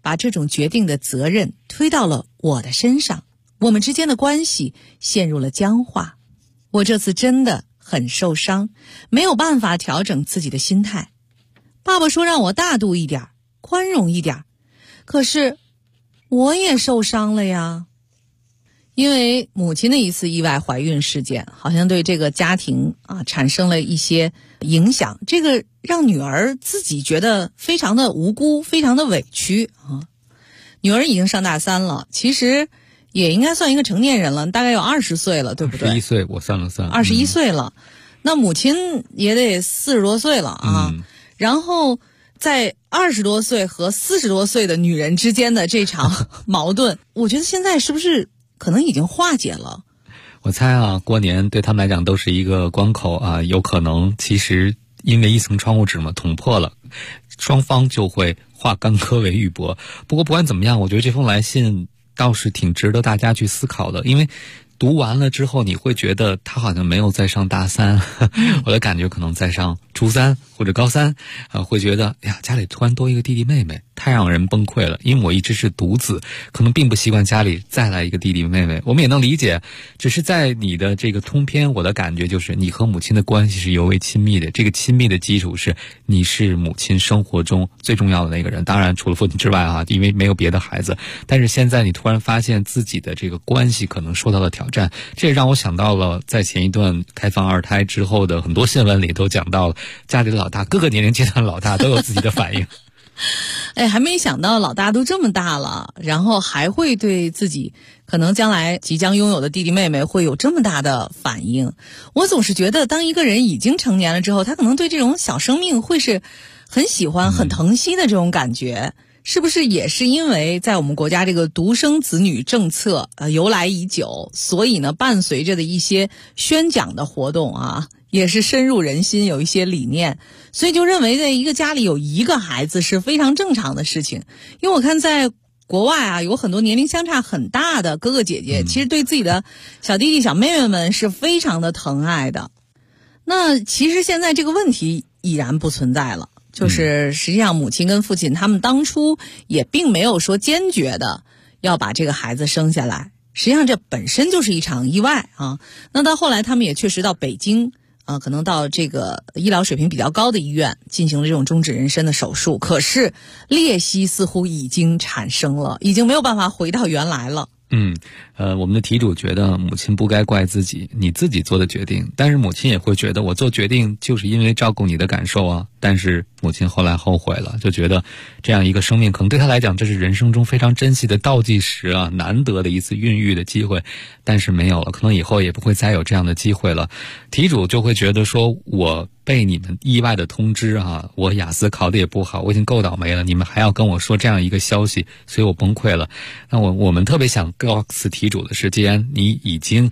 把这种决定的责任推到了我的身上，我们之间的关系陷入了僵化。我这次真的很受伤，没有办法调整自己的心态。爸爸说让我大度一点，宽容一点，可是我也受伤了呀。因为母亲的一次意外怀孕事件，好像对这个家庭产生了一些影响，这个让女儿自己觉得非常的无辜，非常的委屈啊。女儿已经上大3了，其实也应该算一个成年人了，大概有20岁了，对不对？ 21岁，我算了算 21岁了。那母亲也得40多岁了啊。然后在20多岁和40多岁的女人之间的这场矛盾，我觉得现在是不是可能已经化解了？ 我猜啊，过年对他们来讲都是一个关口啊，有可能其实因为一层窗户纸嘛捅破了，双方就会化干戈为玉帛。不过不管怎么样，我觉得这封来信倒是挺值得大家去思考的，因为读完了之后你会觉得他好像没有在上大3，我的感觉可能在上初3或者高3，会觉得呀，家里突然多一个弟弟妹妹，太让人崩溃了。因为我一直是独子，可能并不习惯家里再来一个弟弟妹妹。我们也能理解，只是在你的这个通篇，我的感觉就是你和母亲的关系是尤为亲密的。这个亲密的基础是你是母亲生活中最重要的那个人，当然除了父亲之外啊，因为没有别的孩子。但是现在你突然发现自己的这个关系可能受到了挑战，这也让我想到了在前一段开放2胎之后的很多新闻里都讲到了，家里的老大，各个年龄阶段老大都有自己的反应。 哎，还没想到老大都这么大了，然后还会对自己可能将来即将拥有的弟弟妹妹会有这么大的反应。我总是觉得当一个人已经成年了之后，他可能对这种小生命会是很喜欢很疼惜的这种感觉。是不是也是因为在我们国家这个独生子女政策由来已久，所以呢伴随着的一些宣讲的活动啊也是深入人心，有一些理念，所以就认为在一个家里有一个孩子是非常正常的事情。因为我看在国外啊，有很多年龄相差很大的哥哥姐姐，其实对自己的小弟弟小妹妹们是非常的疼爱的。那其实现在这个问题已然不存在了，就是实际上母亲跟父亲他们当初也并没有说坚决的要把这个孩子生下来，实际上这本身就是一场意外啊。那到后来他们也确实到北京可能到这个医疗水平比较高的医院进行了这种终止妊娠的手术，可是裂隙似乎已经产生了，已经没有办法回到原来了。 我们的题主觉得母亲不该怪自己，你自己做的决定，但是母亲也会觉得我做决定就是因为照顾你的感受啊。但是母亲后来后悔了，就觉得这样一个生命可能对她来讲这是人生中非常珍惜的倒计时啊，难得的一次孕育的机会，但是没有了，可能以后也不会再有这样的机会了。题主就会觉得说，我被你们意外的通知啊，我雅思考的也不好，我已经够倒霉了，你们还要跟我说这样一个消息，所以我崩溃了。那我们特别想告诉题主的是，既然你已经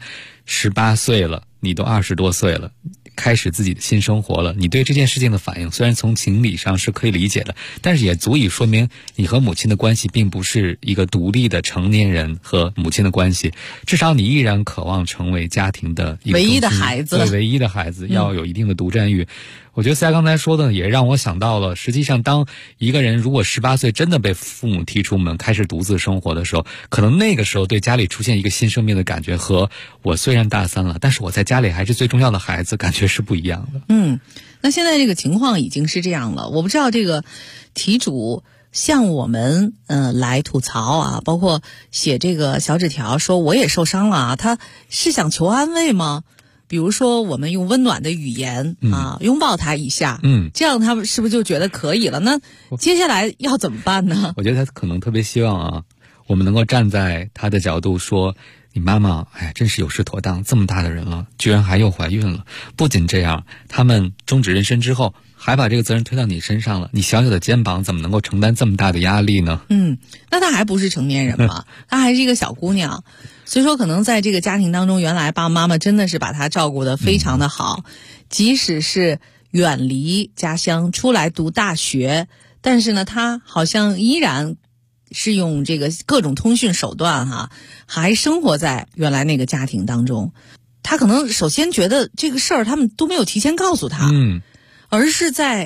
18岁了，你都20多岁了，开始自己的新生活了，你对这件事情的反应虽然从情理上是可以理解的，但是也足以说明你和母亲的关系并不是一个独立的成年人和母亲的关系，至少你依然渴望成为家庭的一个唯一的孩子， 对，唯一的孩子要有一定的独占欲。我觉得思佳刚才说的也让我想到了，实际上当一个人如果18岁真的被父母踢出门开始独自生活的时候，可能那个时候对家里出现一个新生命的感觉，和我虽然大3了，但是我在家里还是最重要的孩子，感觉是不一样的。 那现在这个情况已经是这样了，我不知道这个题主向我们来吐槽啊，包括写这个小纸条说我也受伤了啊，他是想求安慰吗？比如说我们用温暖的语言拥抱他一下，这样他是不是就觉得可以了？那接下来要怎么办呢？ 我觉得他可能特别希望啊，我们能够站在他的角度说，你妈妈真是有失妥当，这么大的人了居然还又怀孕了。不仅这样，他们终止妊娠之后还把这个责任推到你身上了，你小小的肩膀怎么能够承担这么大的压力呢？ 那她还不是成年人嘛，她还是一个小姑娘，所以说可能在这个家庭当中，原来爸爸妈妈真的是把她照顾得非常的好，即使是远离家乡出来读大学，但是呢她好像依然是用这个各种通讯手段还生活在原来那个家庭当中。她可能首先觉得这个事儿他们都没有提前告诉她，而是在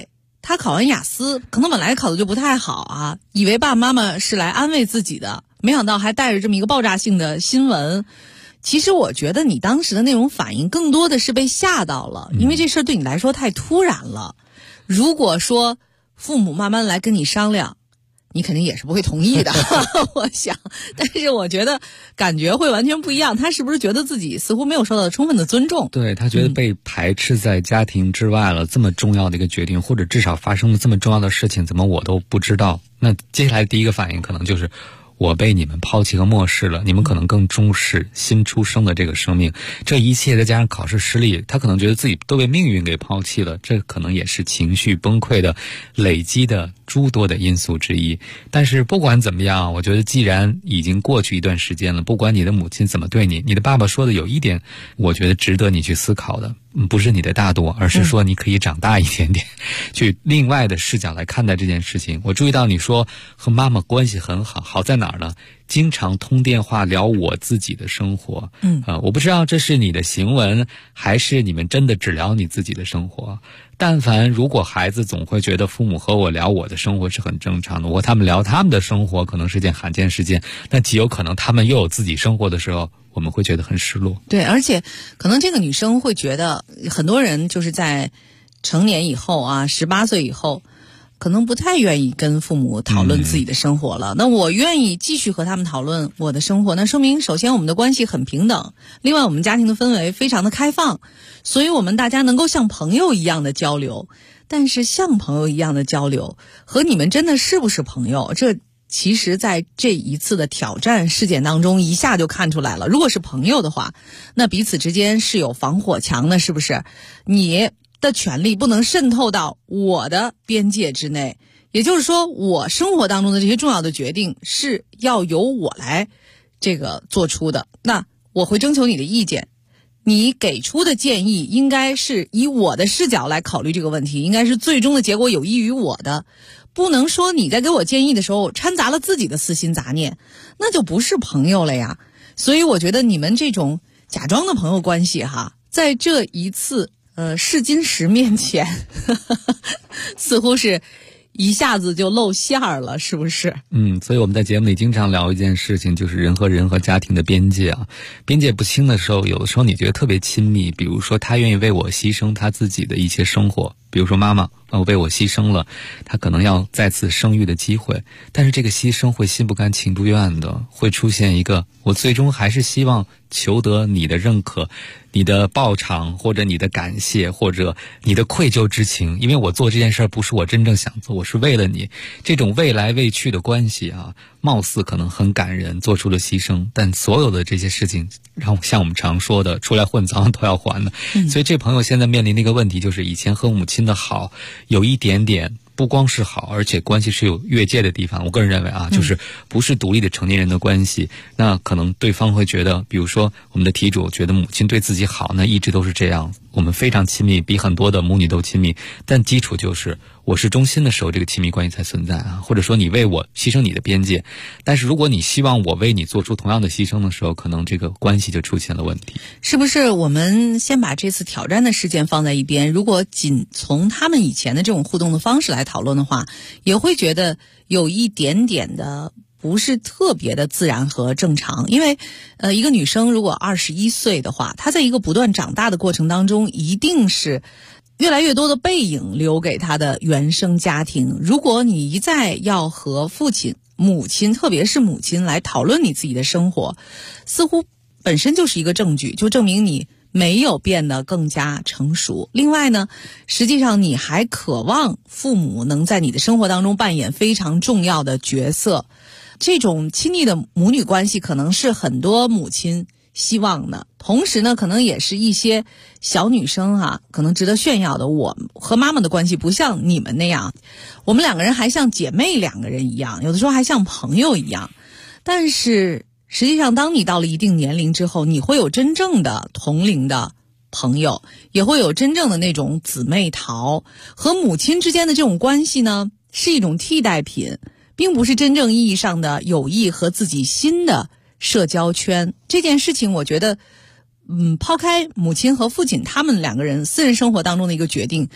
他考完雅思，可能本来考的就不太好啊，以为爸爸妈妈是来安慰自己的，没想到还带着这么一个爆炸性的新闻。其实我觉得你当时的那种反应更多的是被吓到了，因为这事儿对你来说太突然了。如果说父母慢慢来跟你商量，你肯定也是不会同意的我想，但是我觉得感觉会完全不一样。他是不是觉得自己似乎没有受到充分的尊重？ 对，他觉得被排斥在家庭之外了，这么重要的一个决定，或者至少发生了这么重要的事情，怎么我都不知道？那接下来第一个反应可能就是我被你们抛弃和漠视了，你们可能更重视新出生的这个生命，这一切再加上考试失利，他可能觉得自己都被命运给抛弃了，这可能也是情绪崩溃的累积的诸多的因素之一。但是不管怎么样，我觉得既然已经过去一段时间了，不管你的母亲怎么对你，你的爸爸说的有一点我觉得值得你去思考的，不是你的大度，而是说你可以长大一点点，去另外的视角来看待这件事情。我注意到你说和妈妈关系很好，好在哪儿呢？经常通电话聊我自己的生活。我不知道这是你的行文，还是你们真的只聊你自己的生活。但凡如果孩子总会觉得父母和我聊我的生活是很正常的，我和他们聊他们的生活可能是件罕见事件，那极有可能他们又有自己生活的时候，我们会觉得很失落。 对，而且可能这个女生会觉得，很多人就是在成年以后啊，18岁以后，可能不太愿意跟父母讨论自己的生活了。那我愿意继续和他们讨论我的生活，那说明首先我们的关系很平等，另外我们家庭的氛围非常的开放，所以我们大家能够像朋友一样的交流。但是像朋友一样的交流和你们真的是不是朋友，这其实在这一次的挑战事件当中一下就看出来了。如果是朋友的话，那彼此之间是有防火墙的，是不是？你的权利不能渗透到我的边界之内，也就是说我生活当中的这些重要的决定是要由我来这个做出的，那我会征求你的意见，你给出的建议应该是以我的视角来考虑这个问题，应该是最终的结果有益于我的，不能说你在给我建议的时候掺杂了自己的私心杂念，那就不是朋友了呀。所以我觉得你们这种假装的朋友关系哈，在这一次试金石面前似乎是一下子就露馅儿了，是不是？ 所以我们在节目里经常聊一件事情，就是人和人和家庭的边界啊。边界不清的时候，有的时候你觉得特别亲密，比如说他愿意为我牺牲他自己的一些生活，比如说妈妈为我牺牲了他可能要再次生育的机会，但是这个牺牲会心不甘情不愿的，会出现一个我最终还是希望求得你的认可，你的报偿，或者你的感谢，或者你的愧疚之情，因为我做这件事不是我真正想做，我是为了你。这种未来未去的关系啊，貌似可能很感人，做出了牺牲，但所有的这些事情像我们常说的，出来混早晚都要还的。所以这朋友现在面临的一个问题，就是以前和母亲的好有一点点不光是好，而且关系是有越界的地方。我个人认为啊，就是不是独立的成年人的关系，那可能对方会觉得，比如说我们的题主觉得母亲对自己好，那一直都是这样，我们非常亲密，比很多的母女都亲密，但基础就是我是中心的时候，这个亲密关系才存在啊。或者说你为我牺牲你的边界，但是如果你希望我为你做出同样的牺牲的时候，可能这个关系就出现了问题。 是不是我们先把这次挑战的事件放在一边，如果仅从他们以前的这种互动的方式来讨论的话，也会觉得有一点点的不是特别的自然和正常。因为一个女生如果21岁的话，她在一个不断长大的过程当中，一定是越来越多的背影留给她的原生家庭。如果你一再要和父亲、母亲，特别是母亲来讨论你自己的生活，似乎本身就是一个证据，就证明你没有变得更加成熟。另外呢，实际上你还渴望父母能在你的生活当中扮演非常重要的角色。这种亲密的母女关系可能是很多母亲希望的，同时呢，可能也是一些小女生可能值得炫耀的。我和妈妈的关系不像你们那样，我们两个人还像姐妹两个人一样，有的时候还像朋友一样。但是实际上当你到了一定年龄之后，你会有真正的同龄的朋友，也会有真正的那种姊妹淘。和母亲之间的这种关系呢，是一种替代品，并不是真正意义上的友谊和自己新的社交圈。这件事情我觉得抛开母亲和父亲他们两个人私人生活当中的一个决定，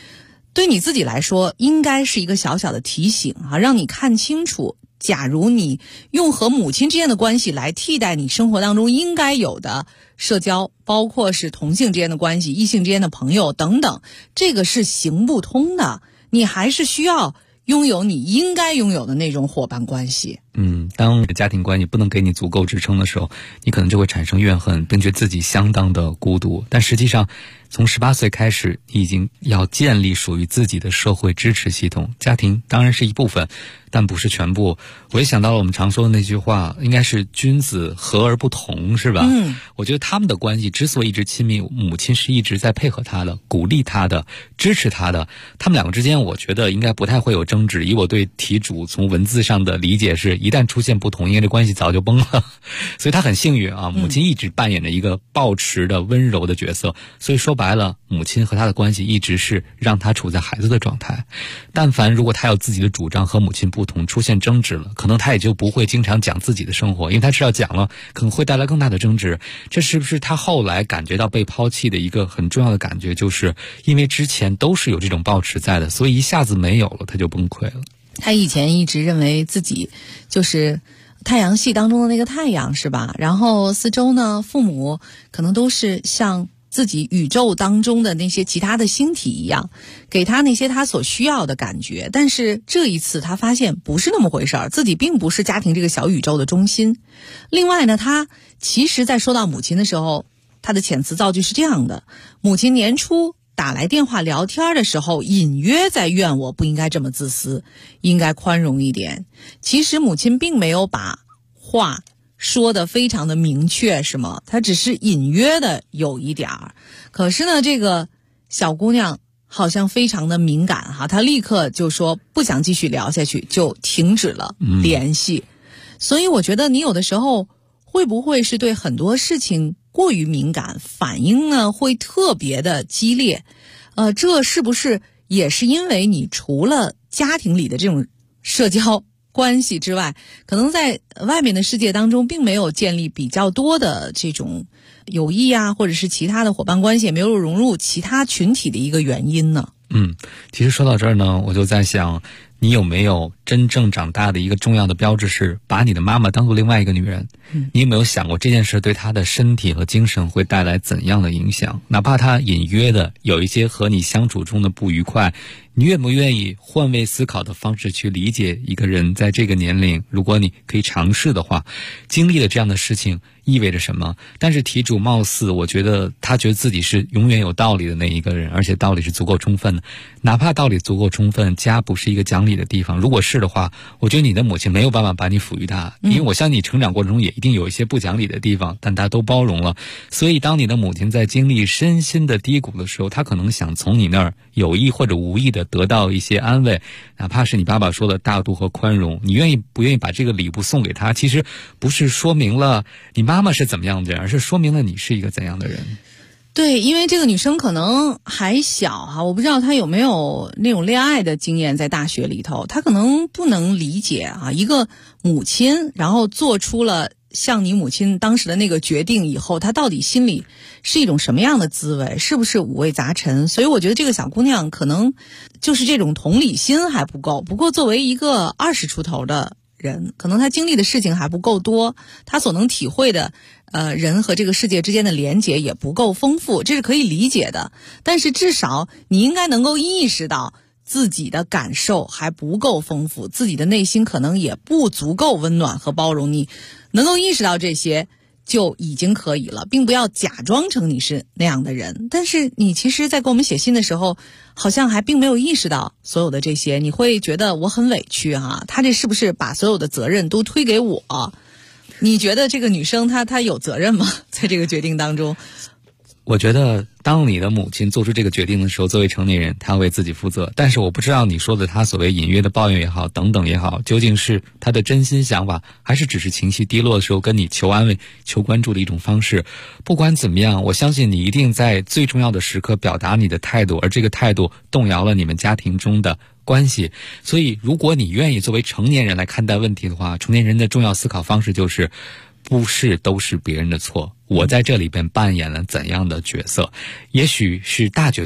对你自己来说，应该是一个小小的提醒啊，让你看清楚，假如你用和母亲之间的关系来替代你生活当中应该有的社交，包括是同性之间的关系、异性之间的朋友等等，这个是行不通的。你还是需要拥有你应该拥有的那种伙伴关系。 当你的家庭关系不能给你足够支撑的时候，你可能就会产生怨恨，并觉得自己相当的孤独。但实际上，从18岁开始，你已经要建立属于自己的社会支持系统。家庭当然是一部分，但不是全部。我也想到了我们常说的那句话，应该是君子和而不同，是吧？我觉得他们的关系之所以一直亲密，母亲是一直在配合他的，鼓励他的，支持他的。他们两个之间，我觉得应该不太会有争执。以我对题主从文字上的理解是，一旦出现不同，因为这关系早就崩了。所以他很幸运啊，母亲一直扮演着一个抱持的温柔的角色。所以说白了，母亲和他的关系一直是让他处在孩子的状态。但凡如果他有自己的主张和母亲不同，出现争执了，可能他也就不会经常讲自己的生活，因为他知道讲了可能会带来更大的争执。这是不是他后来感觉到被抛弃的一个很重要的感觉，就是因为之前都是有这种抱持在的，所以一下子没有了，他就崩溃了。 他以前一直认为自己就是太阳系当中的那个太阳，是吧？然后四周呢，父母可能都是像自己宇宙当中的那些其他的星体一样，给他那些他所需要的感觉。但是这一次他发现不是那么回事儿，自己并不是家庭这个小宇宙的中心。另外呢，他其实在说到母亲的时候，他的遣词造句是这样的：母亲年初打来电话聊天的时候，隐约在怨我不应该这么自私，应该宽容一点。其实母亲并没有把话说得非常的明确，是吗？她只是隐约的有一点儿。可是呢，这个小姑娘好像非常的敏感哈，她立刻就说不想继续聊下去，就停止了联系。所以我觉得你有的时候会不会是对很多事情过于敏感，反应呢会特别的激烈？这是不是也是因为你除了家庭里的这种社交关系之外，可能在外面的世界当中并没有建立比较多的这种友谊啊，或者是其他的伙伴关系，也没有融入其他群体的一个原因呢？ 其实说到这儿呢，我就在想，你有没有真正长大的一个重要的标志是把你的妈妈当作另外一个女人？你有没有想过这件事对她的身体和精神会带来怎样的影响？哪怕她隐约的有一些和你相处中的不愉快，你愿不愿意换位思考的方式去理解一个人在这个年龄，如果你可以尝试的话，经历了这样的事情意味着什么？但是题主貌似我觉得他觉得自己是永远有道理的那一个人，而且道理是足够充分的。哪怕道理足够充分，家不是一个讲理的地方，如果是的话，我觉得你的母亲没有办法把你抚育大，因为我相信你成长过程中也一定有一些不讲理的地方，但她都包容了。所以当你的母亲在经历身心的低谷的时候，她可能想从你那儿有意或者无意的得到一些安慰，哪怕是你爸爸说的大度和宽容，你愿意不愿意把这个礼物送给她，其实不是说明了你妈妈是怎么样的人，而是说明了你是一个怎样的人。 对，因为这个女生可能还小哈，我不知道她有没有那种恋爱的经验，在大学里头，她可能不能理解啊，一个母亲然后做出了像你母亲当时的那个决定以后，她到底心里是一种什么样的滋味，是不是五味杂陈？所以我觉得这个小姑娘可能就是这种同理心还不够。不过作为一个20出头的人，可能她经历的事情还不够多，她所能体会的人和这个世界之间的连结也不够丰富，这是可以理解的。但是至少你应该能够意识到自己的感受还不够丰富，自己的内心可能也不足够温暖和包容，你能够意识到这些就已经可以了，并不要假装成你是那样的人。但是你其实在给我们写信的时候，好像还并没有意识到所有的这些，你会觉得我很委屈哈，他这是不是把所有的责任都推给我？你觉得这个女生她有责任吗？在这个决定当中？ 我觉得当你的母亲做出这个决定的时候，作为成年人，她要为自己负责。但是我不知道你说的她所谓隐约的抱怨也好，等等也好，究竟是她的真心想法，还是只是情绪低落的时候跟你求安慰、求关注的一种方式？不管怎么样，我相信你一定在最重要的时刻表达你的态度，而这个态度动摇了你们家庭中的关系。所以如果你愿意作为成年人来看待问题的话，成年人的重要思考方式就是不是都是别人的错，我在这里边扮演了怎样的角色？也许是大角色，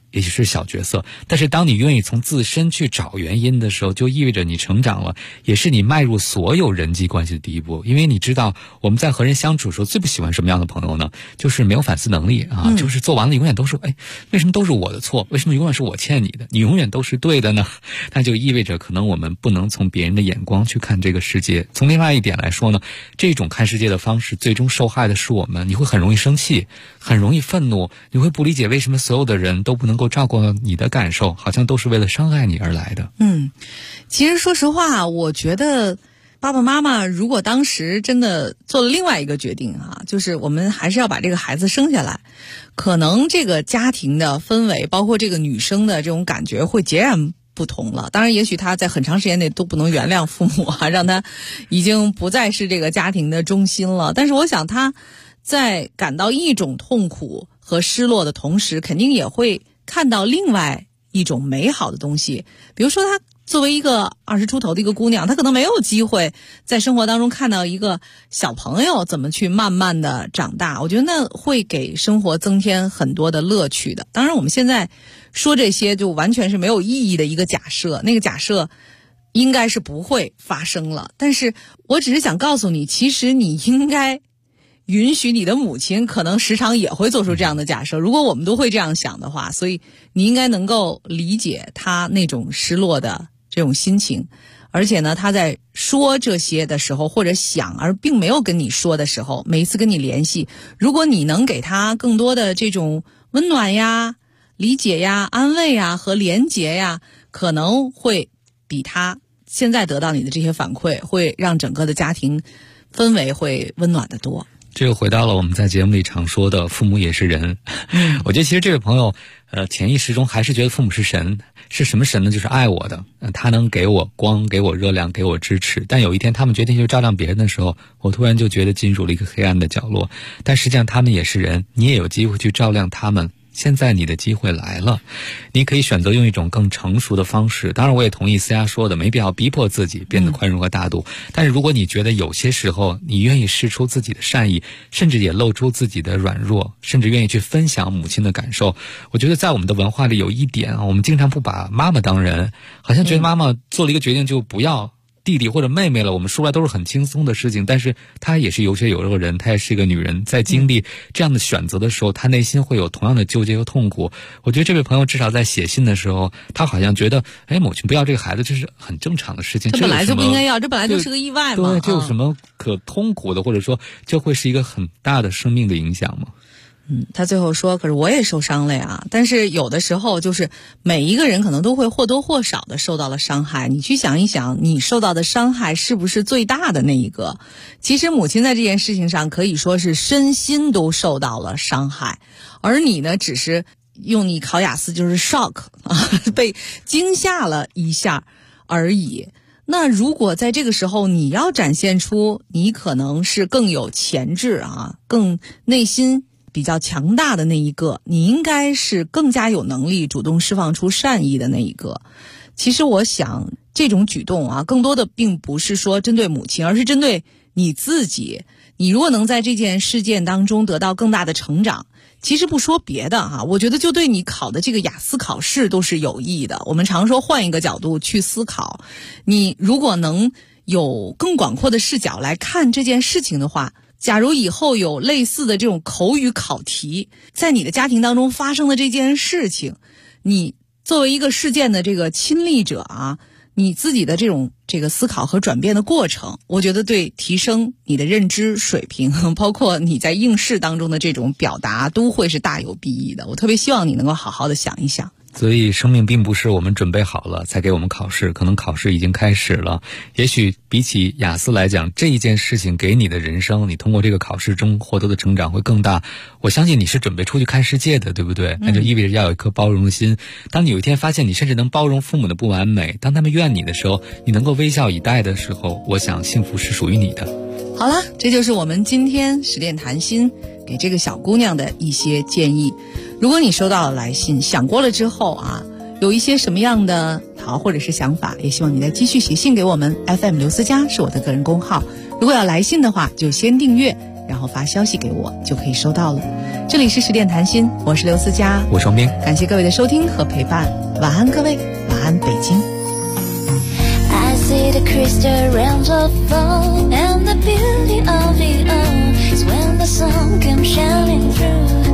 也许是小角色，但是当你愿意从自身去找原因的时候，就意味着你成长了，也是你迈入所有人际关系的第一步。因为你知道我们在和人相处的时候最不喜欢什么样的朋友呢？就是没有反思能力啊，就是做完了永远都是为什么都是我的错？为什么永远是我欠你的？你永远都是对的呢？那就意味着可能我们不能从别人的眼光去看这个世界。从另外一点来说呢，这种看世界的方式最终受害的是我们。你会很容易生气，很容易愤怒，你会不理解为什么所有的人都不能够照顾你的感受，好像都是为了伤害你而来的。 其实说实话，我觉得爸爸妈妈如果当时真的做了另外一个决定啊，就是我们还是要把这个孩子生下来，可能这个家庭的氛围，包括这个女生的这种感觉会截然不同了。当然也许他在很长时间内都不能原谅父母啊，让他已经不再是这个家庭的中心了。但是我想他在感到一种痛苦和失落的同时，肯定也会看到另外一种美好的东西。比如说他作为一个20出头的一个姑娘，她可能没有机会在生活当中看到一个小朋友怎么去慢慢的长大，我觉得那会给生活增添很多的乐趣的。当然我们现在说这些就完全是没有意义的一个假设，那个假设应该是不会发生了。但是我只是想告诉你，其实你应该允许你的母亲可能时常也会做出这样的假设，如果我们都会这样想的话，所以你应该能够理解她那种失落的这种心情。而且呢，她在说这些的时候，或者想而并没有跟你说的时候，每一次跟你联系，如果你能给她更多的这种温暖呀、理解呀、安慰呀和连结呀，可能会比她现在得到你的这些反馈，会让整个的家庭氛围会温暖得多。 这又回到了我们在节目里常说的父母也是人。我觉得其实这位朋友潜意识中还是觉得父母是神。是什么神呢？就是爱我的，他能给我光，给我热量，给我支持。但有一天他们决定去照亮别人的时候，我突然就觉得进入了一个黑暗的角落。但实际上他们也是人，你也有机会去照亮他们。现在你的机会来了，你可以选择用一种更成熟的方式。当然我也同意思佳说的，没必要逼迫自己变得宽容和大度。但是如果你觉得有些时候你愿意释出自己的善意，甚至也露出自己的软弱，甚至愿意去分享母亲的感受，我觉得在我们的文化里有一点啊，我们经常不把妈妈当人，好像觉得妈妈做了一个决定就不要弟弟或者妹妹了，我们说来都是很轻松的事情，但是她也是有血有肉的人，她也是一个女人，在经历这样的选择的时候，她内心会有同样的纠结和痛苦。我觉得这位朋友至少在写信的时候，他好像觉得母亲不要这个孩子，这是很正常的事情， 这本来就不应该要，这本来就是个意外嘛。 对，这有什么可痛苦的，或者说这会是一个很大的生命的影响吗？ 他最后说，可是我也受伤了呀。但是有的时候就是每一个人可能都会或多或少的受到了伤害，你去想一想，你受到的伤害是不是最大的那一个？其实母亲在这件事情上可以说是身心都受到了伤害，而你呢，只是用你考雅思就是 shock 啊，被惊吓了一下而已。那如果在这个时候你要展现出你可能是更有潜质啊，更内心比较强大的那一个，你应该是更加有能力主动释放出善意的那一个。其实我想这种举动啊，更多的并不是说针对母亲，而是针对你自己。你如果能在这件事件当中得到更大的成长，其实不说别的啊，我觉得就对你考的这个雅思考试都是有益的。我们常说换一个角度去思考，你如果能有更广阔的视角来看这件事情的话，假如以后有类似的这种口语考题，在你的家庭当中发生的这件事情，你作为一个事件的这个亲历者啊，你自己的这个思考和转变的过程，我觉得对提升你的认知水平，包括你在应试当中的这种表达，都会是大有裨益的。我特别希望你能够好好的想一想。 所以生命并不是我们准备好了才给我们考试，可能考试已经开始了。也许比起雅思来讲，这一件事情给你的人生，你通过这个考试中获得的成长会更大。我相信你是准备出去看世界的，对不对？那就意味着要有一颗包容的心。当你有一天发现你甚至能包容父母的不完美，当他们怨你的时候，你能够微笑以待的时候，我想幸福是属于你的。 好了，这就是我们今天十点谈心给这个小姑娘的一些建议。如果你收到了来信，想过了之后啊，有一些什么样的或者是想法，也希望你再继续写信给我们。FM 刘思佳是我的个人公号，如果要来信的话，就先订阅然后发消息给我就可以收到了。这里是10点谈心，我是刘思佳， 我是王斌， 感谢各位的收听和陪伴，晚安各位，晚安北京。 I see the crystal realms of fall, and the beauty of it all is when the sun comes shining through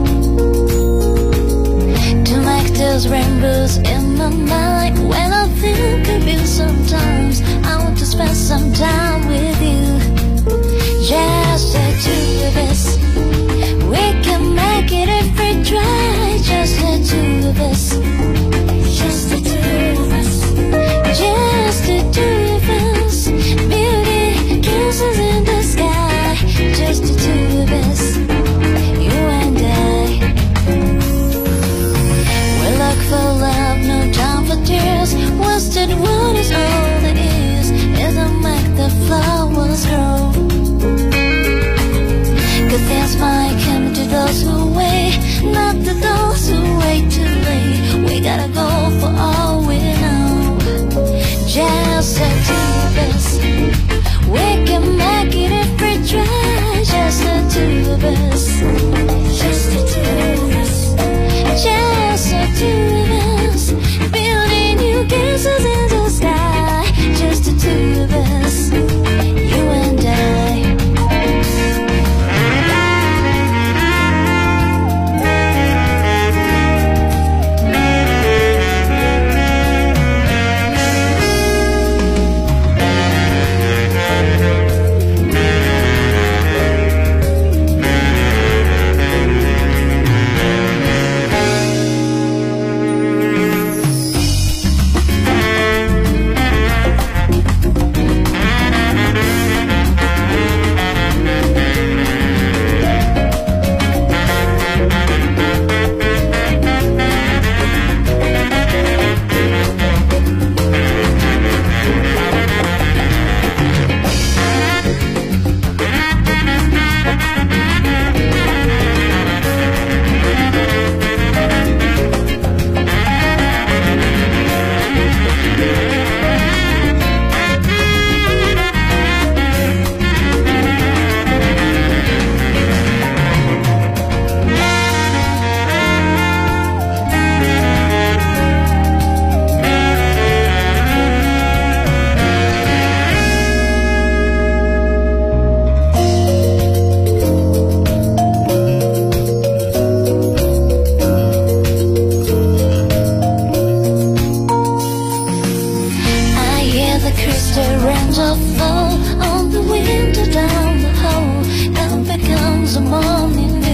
to make those rainbows in my mind. When I think of you sometimes, I want to spend some time with you. Just the two of us, we can make it if we try. Just the two of us, just the two of us, just the two of us. Beauty kisses in the sky. Just the two of us, you and I. We look for love, no time for tears. Wasted wood is all that is. It'll make the flowers grow. Good things might come to those who wait, not to those who wait too late. We gotta go for all we know. Just the two of us, we can make it if we try. Just the two of us, just the two of us, just the two of us, building new kisses in the sky. Just the two of us, you and I. Fall on the window down the hall, now becomes a morning.